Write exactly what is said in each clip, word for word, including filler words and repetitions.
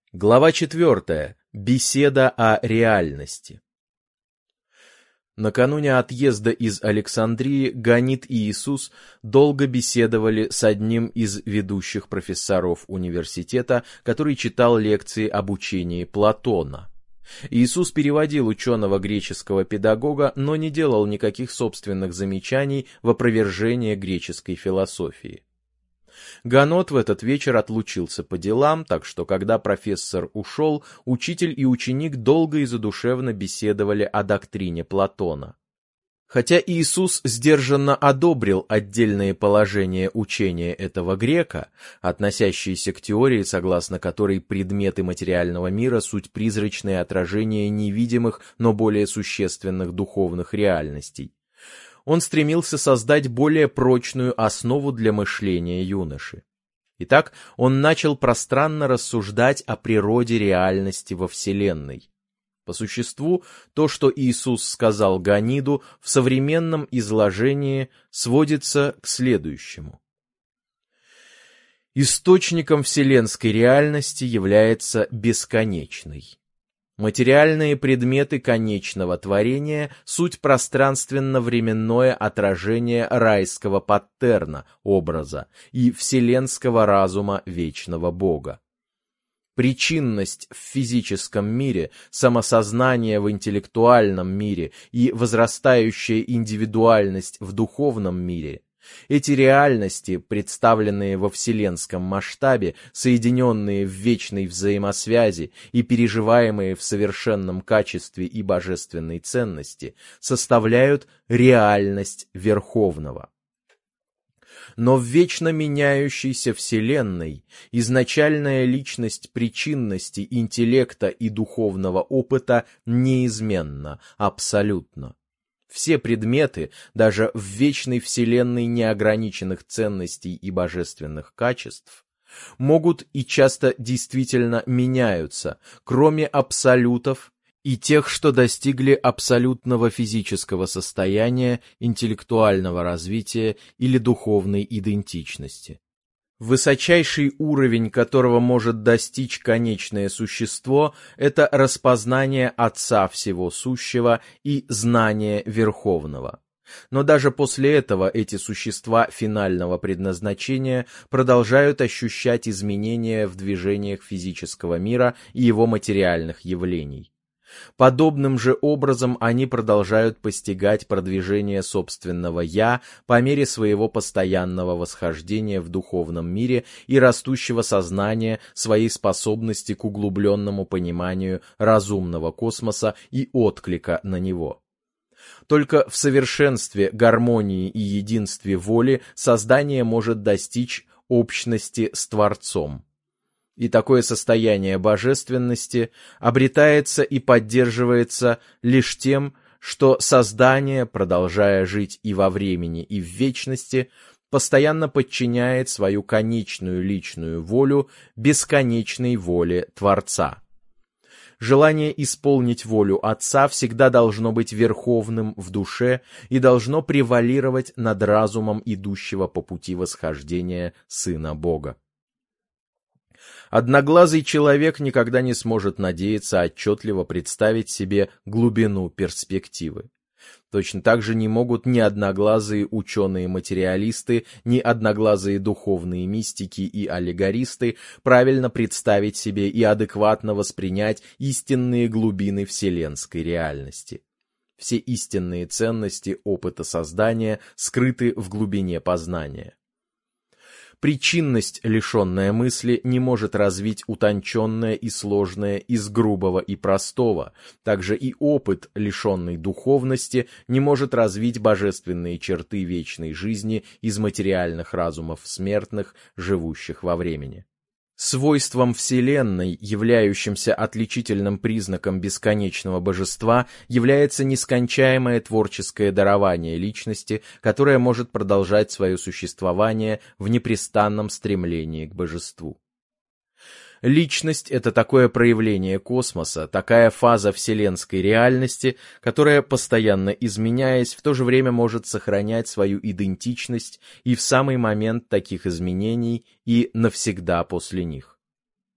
Глава четвертая. Беседа о реальности. Накануне отъезда из Александрии Ганит и Иисус долго беседовали с одним из ведущих профессоров университета, который читал лекции об учении Платона. Иисус переводил ученого греческого педагога, но не делал никаких собственных замечаний в опровержение греческой философии. Ганот в этот вечер отлучился по делам, так что, когда профессор ушел, учитель и ученик долго и задушевно беседовали о доктрине Платона. Хотя Иисус сдержанно одобрил отдельные положения учения этого грека, относящиеся к теории, согласно которой предметы материального мира — суть призрачные отражения невидимых, но более существенных духовных реальностей, он стремился создать более прочную основу для мышления юноши. Итак, он начал пространно рассуждать о природе реальности во Вселенной. По существу, то, что Иисус сказал Ганиду, в современном изложении сводится к следующему. Источником вселенской реальности является бесконечный. Материальные предметы конечного творения — суть пространственно-временное отражение райского паттерна, образа, и вселенского разума вечного Бога. Причинность в физическом мире, самосознание в интеллектуальном мире и возрастающая индивидуальность в духовном мире — эти реальности, представленные во вселенском масштабе, соединенные в вечной взаимосвязи и переживаемые в совершенном качестве и божественной ценности, составляют реальность Верховного. Но в вечно меняющейся Вселенной изначальная личность причинности, интеллекта и духовного опыта неизменна, абсолютно. Все предметы, даже в вечной вселенной неограниченных ценностей и божественных качеств, могут и часто действительно меняются, кроме абсолютов и тех, что достигли абсолютного физического состояния, интеллектуального развития или духовной идентичности. Высочайший уровень, которого может достичь конечное существо, это распознание Отца Всего Сущего и знание Верховного. Но даже после этого эти существа финального предназначения продолжают ощущать изменения в движениях физического мира и его материальных явлений. Подобным же образом они продолжают постигать продвижение собственного «я» по мере своего постоянного восхождения в духовном мире и растущего сознания своей способности к углубленному пониманию разумного космоса и отклика на него. Только в совершенстве, гармонии и единстве воли создание может достичь общности с Творцом. И такое состояние божественности обретается и поддерживается лишь тем, что создание, продолжая жить и во времени, и в вечности, постоянно подчиняет свою конечную личную волю бесконечной воле Творца. Желание исполнить волю Отца всегда должно быть верховным в душе и должно превалировать над разумом идущего по пути восхождения Сына Бога. Одноглазый человек никогда не сможет надеяться отчетливо представить себе глубину перспективы. Точно так же не могут ни одноглазые ученые-материалисты, ни одноглазые духовные мистики и аллегористы правильно представить себе и адекватно воспринять истинные глубины вселенской реальности. Все истинные ценности опыта создания скрыты в глубине познания. Причинность, лишенная мысли, не может развить утонченное и сложное из грубого и простого. Также и опыт, лишенный духовности, не может развить божественные черты вечной жизни из материальных разумов смертных, живущих во времени. Свойством Вселенной, являющимся отличительным признаком бесконечного божества, является нескончаемое творческое дарование личности, которое может продолжать свое существование в непрестанном стремлении к божеству. Личность — это такое проявление космоса, такая фаза вселенской реальности, которая, постоянно изменяясь, в то же время может сохранять свою идентичность и в самый момент таких изменений, и навсегда после них.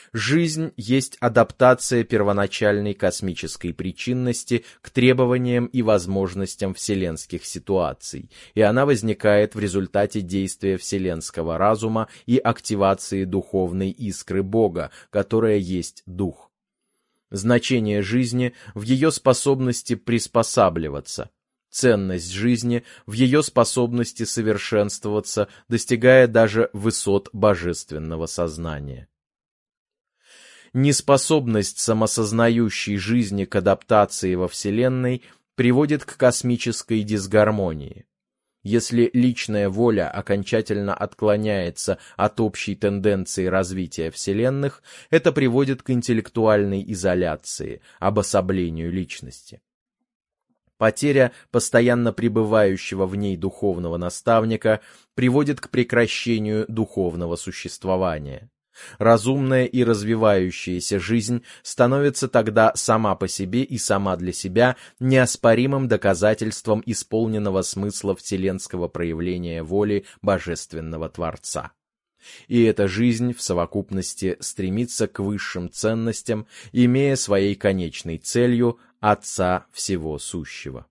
Жизнь есть адаптация первоначальной космической причинности к требованиям и возможностям вселенских ситуаций, и она возникает в результате действия вселенского разума и активации духовной искры Бога, которая есть Дух. Значение жизни в ее способности приспосабливаться, ценность жизни в ее способности совершенствоваться, достигая даже высот божественного сознания. Неспособность самосознающей жизни к адаптации во Вселенной приводит к космической дисгармонии. Если личная воля окончательно отклоняется от общей тенденции развития вселенных, это приводит к интеллектуальной изоляции, обособлению личности. Потеря постоянно пребывающего в ней духовного наставника приводит к прекращению духовного существования. Разумная и развивающаяся жизнь становится тогда сама по себе и сама для себя неоспоримым доказательством исполненного смысла вселенского проявления воли Божественного Творца. И эта жизнь в совокупности стремится к высшим ценностям, имея своей конечной целью Отца Всего Сущего.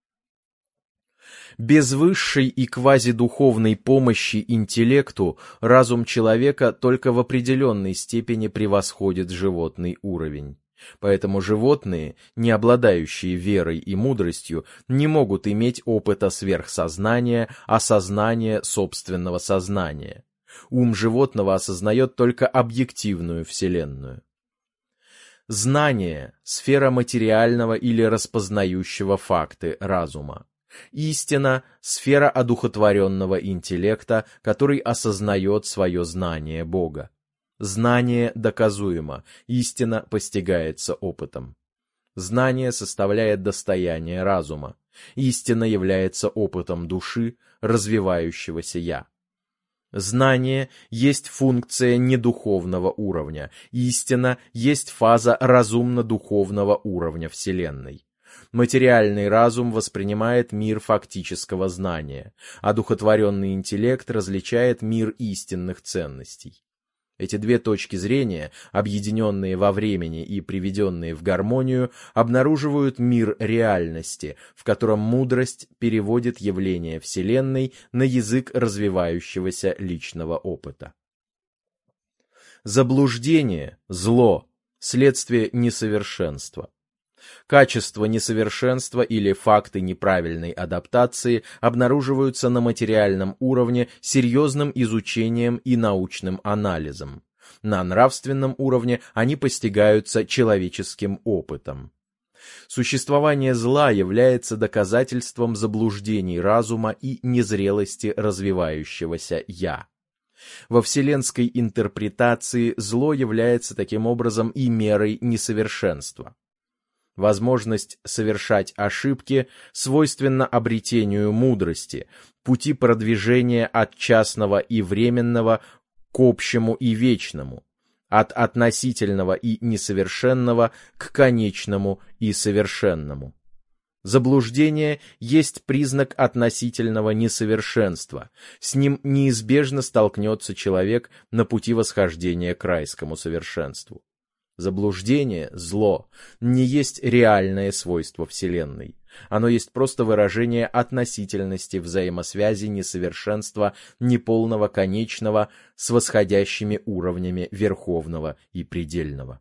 Без высшей и квазидуховной помощи интеллекту разум человека только в определенной степени превосходит животный уровень. Поэтому животные, не обладающие верой и мудростью, не могут иметь опыта сверхсознания, осознания собственного сознания. Ум животного осознает только объективную вселенную. Знание – сфера материального или распознающего факты разума. Истина – сфера одухотворенного интеллекта, который осознает свое знание Бога. Знание доказуемо, истина постигается опытом. Знание составляет достояние разума. Истина является опытом души, развивающегося «я». Знание есть функция недуховного уровня, истина есть фаза разумно-духовного уровня Вселенной. Материальный разум воспринимает мир фактического знания, а духотворенный интеллект различает мир истинных ценностей. Эти две точки зрения, объединенные во времени и приведенные в гармонию, обнаруживают мир реальности, в котором мудрость переводит явления Вселенной на язык развивающегося личного опыта. Заблуждение, зло, следствие несовершенства. Качества несовершенства или факты неправильной адаптации обнаруживаются на материальном уровне серьезным изучением и научным анализом. На нравственном уровне они постигаются человеческим опытом. Существование зла является доказательством заблуждений разума и незрелости развивающегося «я». Во вселенской интерпретации зло является таким образом и мерой несовершенства. Возможность совершать ошибки свойственна обретению мудрости, пути продвижения от частного и временного к общему и вечному, от относительного и несовершенного к конечному и совершенному. Заблуждение есть признак относительного несовершенства, с ним неизбежно столкнется человек на пути восхождения к райскому совершенству. Заблуждение, зло, не есть реальное свойство Вселенной. Оно есть просто выражение относительности взаимосвязи несовершенства неполного конечного с восходящими уровнями верховного и предельного.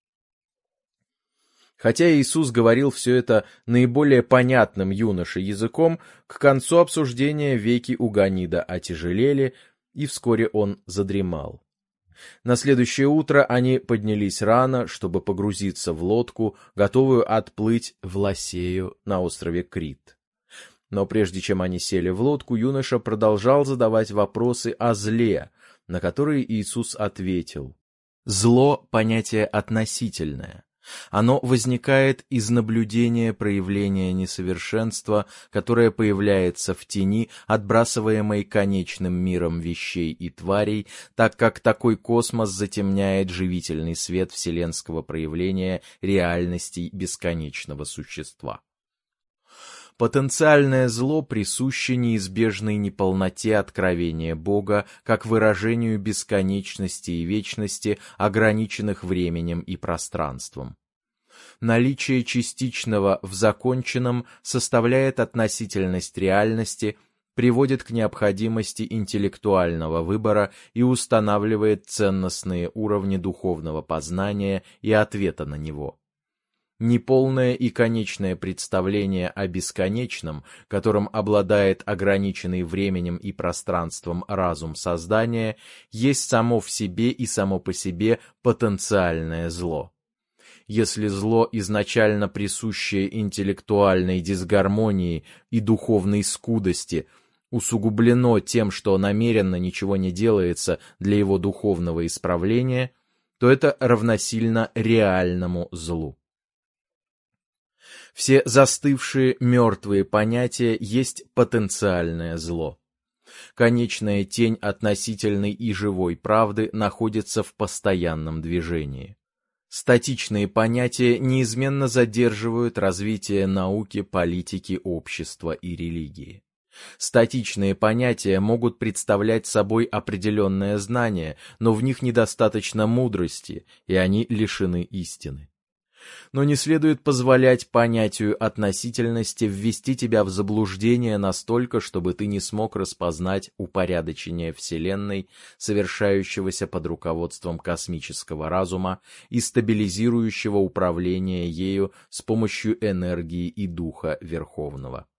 Хотя Иисус говорил все это наиболее понятным юноше языком, к концу обсуждения веки у Ганида отяжелели, и вскоре он задремал. На следующее утро они поднялись рано, чтобы погрузиться в лодку, готовую отплыть в Ласею на острове Крит. Но прежде чем они сели в лодку, юноша продолжал задавать вопросы о зле, на которые Иисус ответил: «Зло — понятие относительное. Оно возникает из наблюдения проявления несовершенства, которое появляется в тени, отбрасываемой конечным миром вещей и тварей, так как такой космос затемняет живительный свет вселенского проявления реальностей бесконечного существа. Потенциальное зло присуще неизбежной неполноте откровения Бога как выражению бесконечности и вечности, ограниченных временем и пространством. Наличие частичного в законченном составляет относительность реальности, приводит к необходимости интеллектуального выбора и устанавливает ценностные уровни духовного познания и ответа на него. Неполное и конечное представление о бесконечном, которым обладает ограниченный временем и пространством разум создания, есть само в себе и само по себе потенциальное зло. Если зло, изначально присущее интеллектуальной дисгармонии и духовной скудости, усугублено тем, что намеренно ничего не делается для его духовного исправления, то это равносильно реальному злу. Все застывшие мертвые понятия есть потенциальное зло. Конечная тень относительной и живой правды находится в постоянном движении. Статичные понятия неизменно задерживают развитие науки, политики, общества и религии. Статичные понятия могут представлять собой определенное знание, но в них недостаточно мудрости, и они лишены истины. Но не следует позволять понятию относительности ввести тебя в заблуждение настолько, чтобы ты не смог распознать упорядочение Вселенной, совершающегося под руководством космического разума и стабилизирующего управления ею с помощью энергии и духа Верховного.